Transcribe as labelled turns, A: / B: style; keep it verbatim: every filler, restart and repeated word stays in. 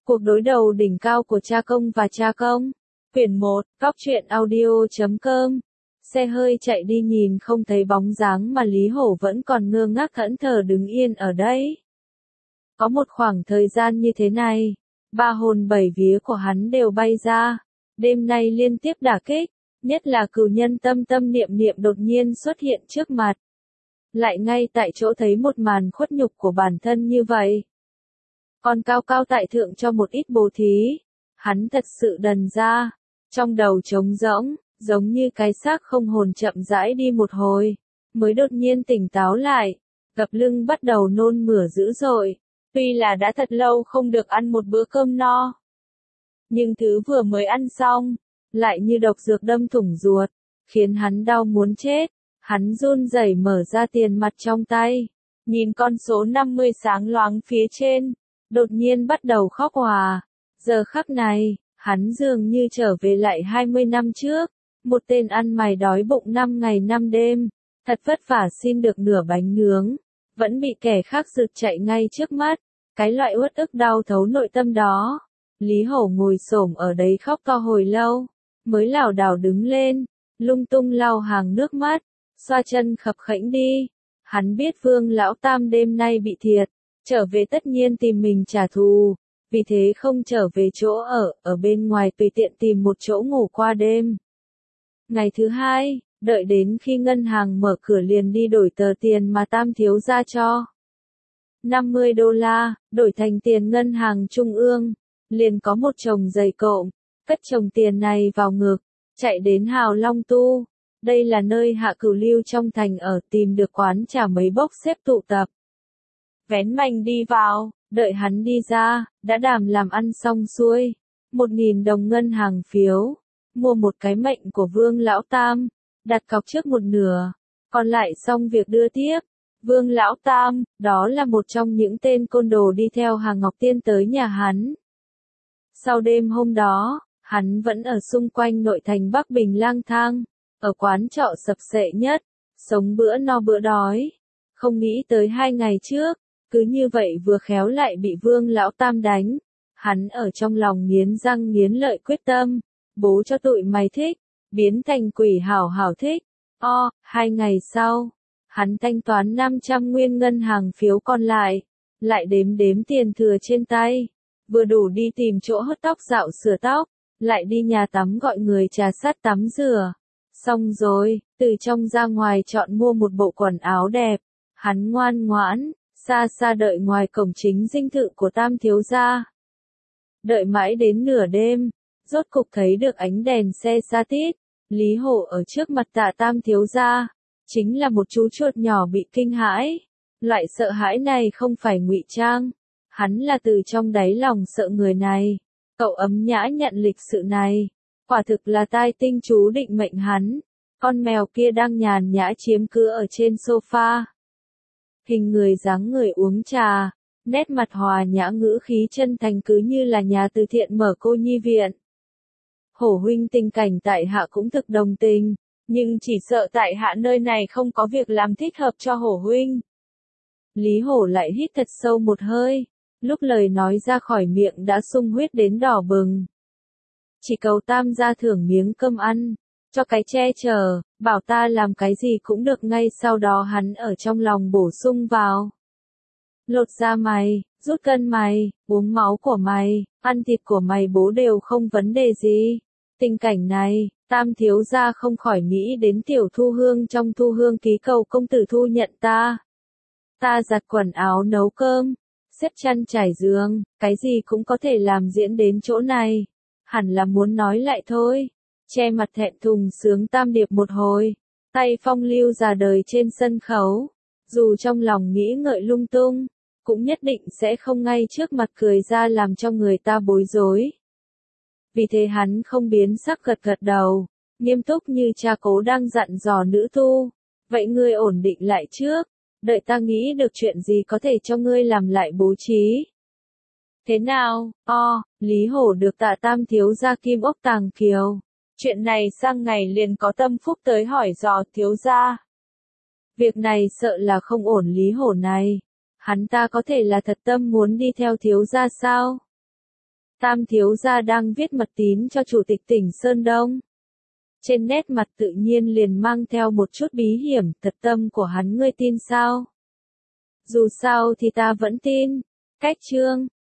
A: Cuộc đối đầu đỉnh cao của cha công và cha công. Quyển một, góc truyện audio.com. Xe hơi chạy đi nhìn không thấy bóng dáng mà Lý Hổ vẫn còn ngơ ngác thẫn thờ đứng yên ở đấy. Có một khoảng thời gian như thế này, ba hồn bảy vía của hắn đều bay ra. Đêm nay liên tiếp đả kích, nhất là cửu nhân tâm tâm niệm niệm đột nhiên xuất hiện trước mặt. Lại ngay tại chỗ thấy một màn khuất nhục của bản thân như vậy. Còn cao cao tại thượng cho một ít bố thí, hắn thật sự đần ra, trong đầu trống rỗng, giống như cái xác không hồn chậm rãi đi một hồi, mới đột nhiên tỉnh táo lại, gập lưng bắt đầu nôn mửa dữ dội, tuy là đã thật lâu không được ăn một bữa cơm no. Nhưng thứ vừa mới ăn xong, lại như độc dược đâm thủng ruột, khiến hắn đau muốn chết, hắn run rẩy mở ra tiền mặt trong tay, nhìn con số năm mươi sáng loáng phía trên. Đột nhiên bắt đầu khóc òa. Giờ khắc này, hắn dường như trở về lại hai mươi năm trước. Một tên ăn mày đói bụng năm ngày năm đêm. Thật vất vả xin được nửa bánh nướng. Vẫn bị kẻ khác rượt chạy ngay trước mắt. Cái loại uất ức đau thấu nội tâm đó. Lý Hổ ngồi xổm ở đấy khóc to hồi lâu. Mới lảo đảo đứng lên. Lung tung lau hàng nước mắt. Xoa chân khập khẽnh đi. Hắn biết Vương Lão Tam đêm nay bị thiệt. Trở về tất nhiên tìm mình trả thù, vì thế không trở về chỗ ở, ở bên ngoài tùy tiện tìm một chỗ ngủ qua đêm. Ngày thứ hai, đợi đến khi ngân hàng mở cửa liền đi đổi tờ tiền mà Tam thiếu gia cho. năm mươi đô la, đổi thành tiền ngân hàng trung ương, liền có một chồng giày cộm, cất chồng tiền này vào ngực, chạy đến Hào Long Tu. Đây là nơi Hạ Cửu Lưu trong thành ở, tìm được quán trà mấy bốc xếp tụ tập. Vén mành đi vào, đợi hắn đi ra, đã đàm làm ăn xong xuôi. Một nghìn đồng ngân hàng phiếu, mua một cái mệnh của Vương Lão Tam, đặt cọc trước một nửa, còn lại xong việc đưa tiếp. Vương Lão Tam, đó là một trong những tên côn đồ đi theo Hà Ngọc Tiên tới nhà hắn. Sau đêm hôm đó, hắn vẫn ở xung quanh nội thành Bắc Bình lang thang, ở quán trọ sập xệ nhất, sống bữa no bữa đói. Không nghĩ tới hai ngày trước, cứ như vậy vừa khéo lại bị Vương Lão Tam đánh. Hắn ở trong lòng nghiến răng nghiến lợi quyết tâm, bố cho tụi mày thích, biến thành quỷ hảo hảo thích. O, hai ngày sau, hắn thanh toán năm trăm nguyên ngân hàng phiếu còn lại, lại đếm đếm tiền thừa trên tay, vừa đủ đi tìm chỗ hớt tóc dạo sửa tóc, lại đi nhà tắm gọi người trà sát tắm rửa. Xong rồi, từ trong ra ngoài chọn mua một bộ quần áo đẹp, hắn ngoan ngoãn. Xa xa đợi ngoài cổng chính dinh thự của Tam thiếu gia. Đợi mãi đến nửa đêm, rốt cục thấy được ánh đèn xe xa tít. Lý Hổ ở trước mặt Tạ Tam thiếu gia, chính là một chú chuột nhỏ bị kinh hãi. Loại sợ hãi này không phải ngụy trang, hắn là từ trong đáy lòng sợ người này. Cậu ấm nhã nhận lịch sự này, quả thực là tai tinh chú định mệnh hắn. Con mèo kia đang nhàn nhã chiếm cứ ở trên sofa. Hình người dáng người uống trà, nét mặt hòa nhã ngữ khí chân thành cứ như là nhà từ thiện mở cô nhi viện. Hổ huynh tình cảnh tại hạ cũng thực đồng tình, nhưng chỉ sợ tại hạ nơi này không có việc làm thích hợp cho hổ huynh. Lý Hổ lại hít thật sâu một hơi, lúc lời nói ra khỏi miệng đã sung huyết đến đỏ bừng. Chỉ cầu Tam gia thưởng miếng cơm ăn, cho cái che chở, bảo ta làm cái gì cũng được. Ngay sau đó hắn ở trong lòng bổ sung vào. Lột da mày, rút cân mày, uống máu của mày, ăn thịt của mày bố đều không vấn đề gì. Tình cảnh này, Tam thiếu gia không khỏi nghĩ đến Tiểu Thu Hương trong Thu Hương ký cầu công tử thu nhận ta. Ta giặt quần áo nấu cơm, xếp chăn trải giường, cái gì cũng có thể làm diễn đến chỗ này. Hẳn là muốn nói lại thôi. Che mặt thẹn thùng sướng tam điệp một hồi, tay phong lưu già đời trên sân khấu, dù trong lòng nghĩ ngợi lung tung, cũng nhất định sẽ không ngay trước mặt cười ra làm cho người ta bối rối. Vì thế hắn không biến sắc gật gật đầu, nghiêm túc như cha cố đang dặn dò nữ tu, vậy ngươi ổn định lại trước, đợi ta nghĩ được chuyện gì có thể cho ngươi làm lại bố trí. Thế nào, o, Lý Hổ được Tạ Tam thiếu gia kim ốc tàng kiều. Chuyện này sang ngày liền có tâm phúc tới hỏi dò thiếu gia. Việc này sợ là không ổn. Lý Hổ này, hắn ta có thể là thật tâm muốn đi theo thiếu gia sao? Tam thiếu gia đang viết mật tín cho chủ tịch tỉnh Sơn Đông. Trên nét mặt tự nhiên liền mang theo một chút bí hiểm, thật tâm của hắn ngươi tin sao? Dù sao thì ta vẫn tin. Cách chương